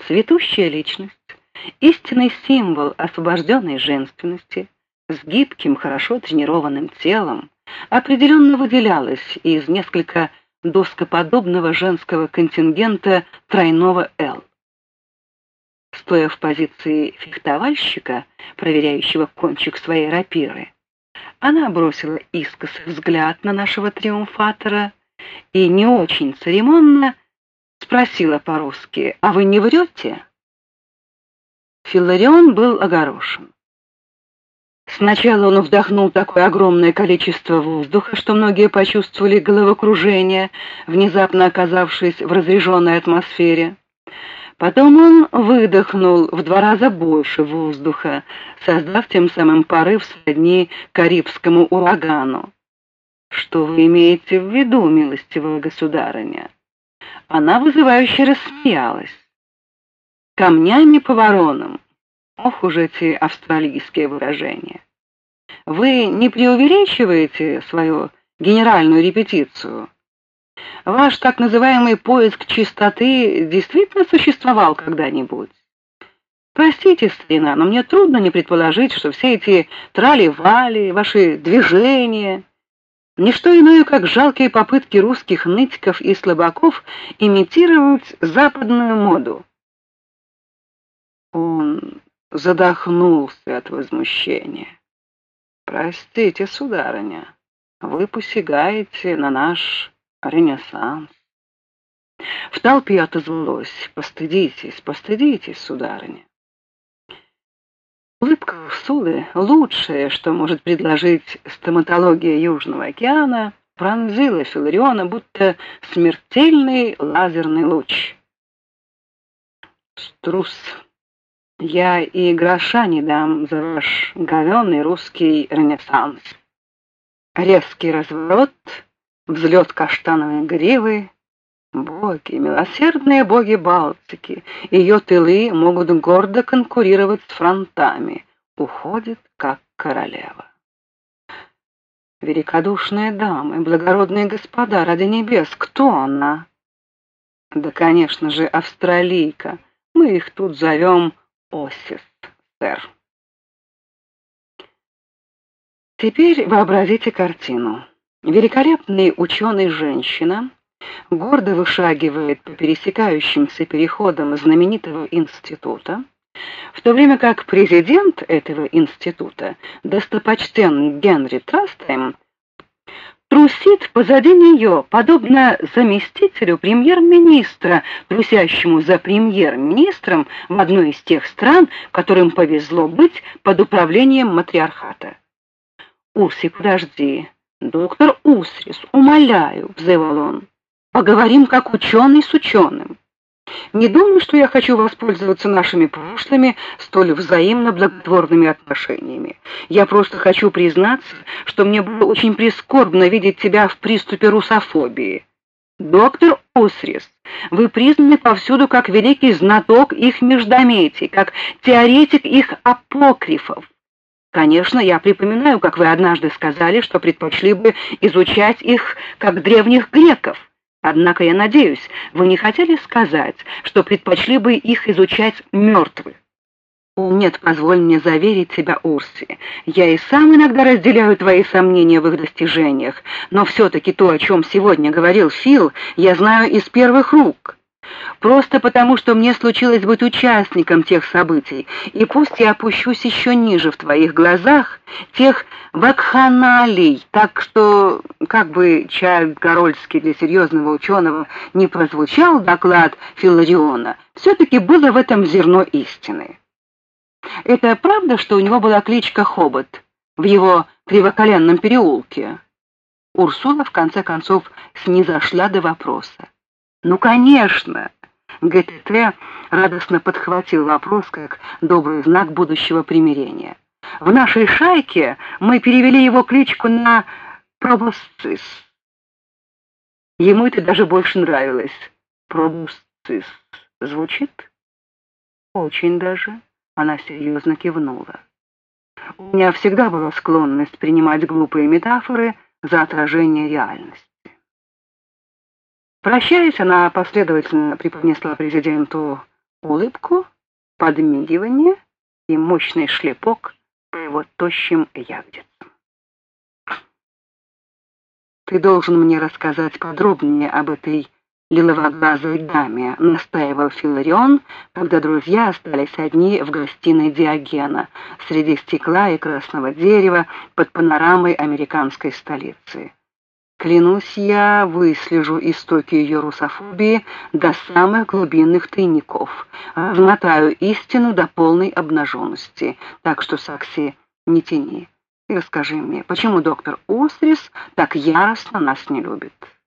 Цветущая личность, истинный символ освобожденной женственности, с гибким, хорошо тренированным телом, определенно выделялась из несколько доскоподобного женского контингента тройного «Л». Стоя в позиции фехтовальщика, проверяющего кончик своей рапиры, она бросила искоса взгляд на нашего триумфатора и не очень церемонно спросила по-русски: «А вы не врете?» Филарион был огорошен. Сначала он вдохнул такое огромное количество воздуха, что многие почувствовали головокружение, внезапно оказавшись в разряженной атмосфере. Потом он выдохнул в 2 раза больше воздуха, создав тем самым порыв сродни карибскому урагану. «Что вы имеете в виду, милостивая государыня?» Она вызывающе рассмеялась. «Камнями по воронам». Ох уж эти австралийские выражения. Вы не преувеличиваете свою генеральную репетицию? Ваш так называемый поиск чистоты действительно существовал когда-нибудь? Простите, старина, но мне трудно не предположить, что все эти трали-вали, ваши движения — не что иное, как жалкие попытки русских нытиков и слабаков имитировать западную моду. Он задохнулся от возмущения. «Простите, сударыня, вы посягаете на наш Ренессанс». В толпе отозвалось: «Постыдитесь, постыдитесь, сударыня». Улыбка Урсулы, лучшее, что может предложить стоматология Южного океана, пронзила Филариона, будто смертельный лазерный луч. «Струс, я и гроша не дам за ваш говёный русский Ренессанс». Резкий разворот, взлет каштановой гривы. Боги, милосердные боги Балтики, ее тылы могут гордо конкурировать с фронтами. Уходит, как королева. Великодушные дамы, благородные господа, ради небес, кто она? Да, конечно же, австралийка. Мы их тут зовем Осис, сэр. Теперь вообразите картину. Великолепный ученый-женщина гордо вышагивает по пересекающимся переходам знаменитого института, в то время как президент этого института, достопочтенный Генри Трастайм, трусит позади нее, подобно заместителю премьер-министра, трусящему за премьер-министром в одной из тех стран, которым повезло быть под управлением матриархата. «Урси, подожди, доктор Усрис, умоляю», — взывал он. «Поговорим как ученый с ученым. Не думаю, что я хочу воспользоваться нашими прошлыми столь взаимно благотворными отношениями. Я просто хочу признаться, что мне было очень прискорбно видеть тебя в приступе русофобии. Доктор Усрис, вы признаны повсюду как великий знаток их междометий, как теоретик их апокрифов. Конечно, я припоминаю, как вы однажды сказали, что предпочли бы изучать их как древних греков. Однако, я надеюсь, вы не хотели сказать, что предпочли бы их изучать мертвых. Нет, позволь мне заверить тебя, Урси, я и сам иногда разделяю твои сомнения в их достижениях, но все-таки то, о чем сегодня говорил Фил, я знаю из первых рук. Просто потому, что мне случилось быть участником тех событий, и пусть я опущусь еще ниже в твоих глазах, тех вакханалий, так что, как бы Чайльд-Гарольдский для серьезного ученого не прозвучал доклад Филариона, все-таки было в этом зерно истины. Это правда, что у него была кличка Хобот в его кривоколенном переулке? Урсула, в конце концов, снизошла до вопроса. «Ну, конечно!» ГТТ радостно подхватил вопрос как добрый знак будущего примирения. «В нашей шайке мы перевели его кличку на Пробусцис». Ему это даже больше нравилось. Пробусцис. Звучит? Очень даже. Она серьезно кивнула. У меня всегда была склонность принимать глупые метафоры за отражение реальности. Прощаясь, она последовательно преподнесла президенту улыбку, подмигивание и мощный шлепок по его тощим ягодицам. «Ты должен мне рассказать подробнее об этой лиловоглазой даме», — настаивал Филарион, когда друзья остались одни в гостиной Диогена, среди стекла и красного дерева под панорамой американской столицы. «Клянусь, я выслежу истоки ее русофобии до самых глубинных тайников, размотаю истину до полной обнаженности, так что, Сакси, не тяни. И расскажи мне, почему доктор Острис так яростно нас не любит?»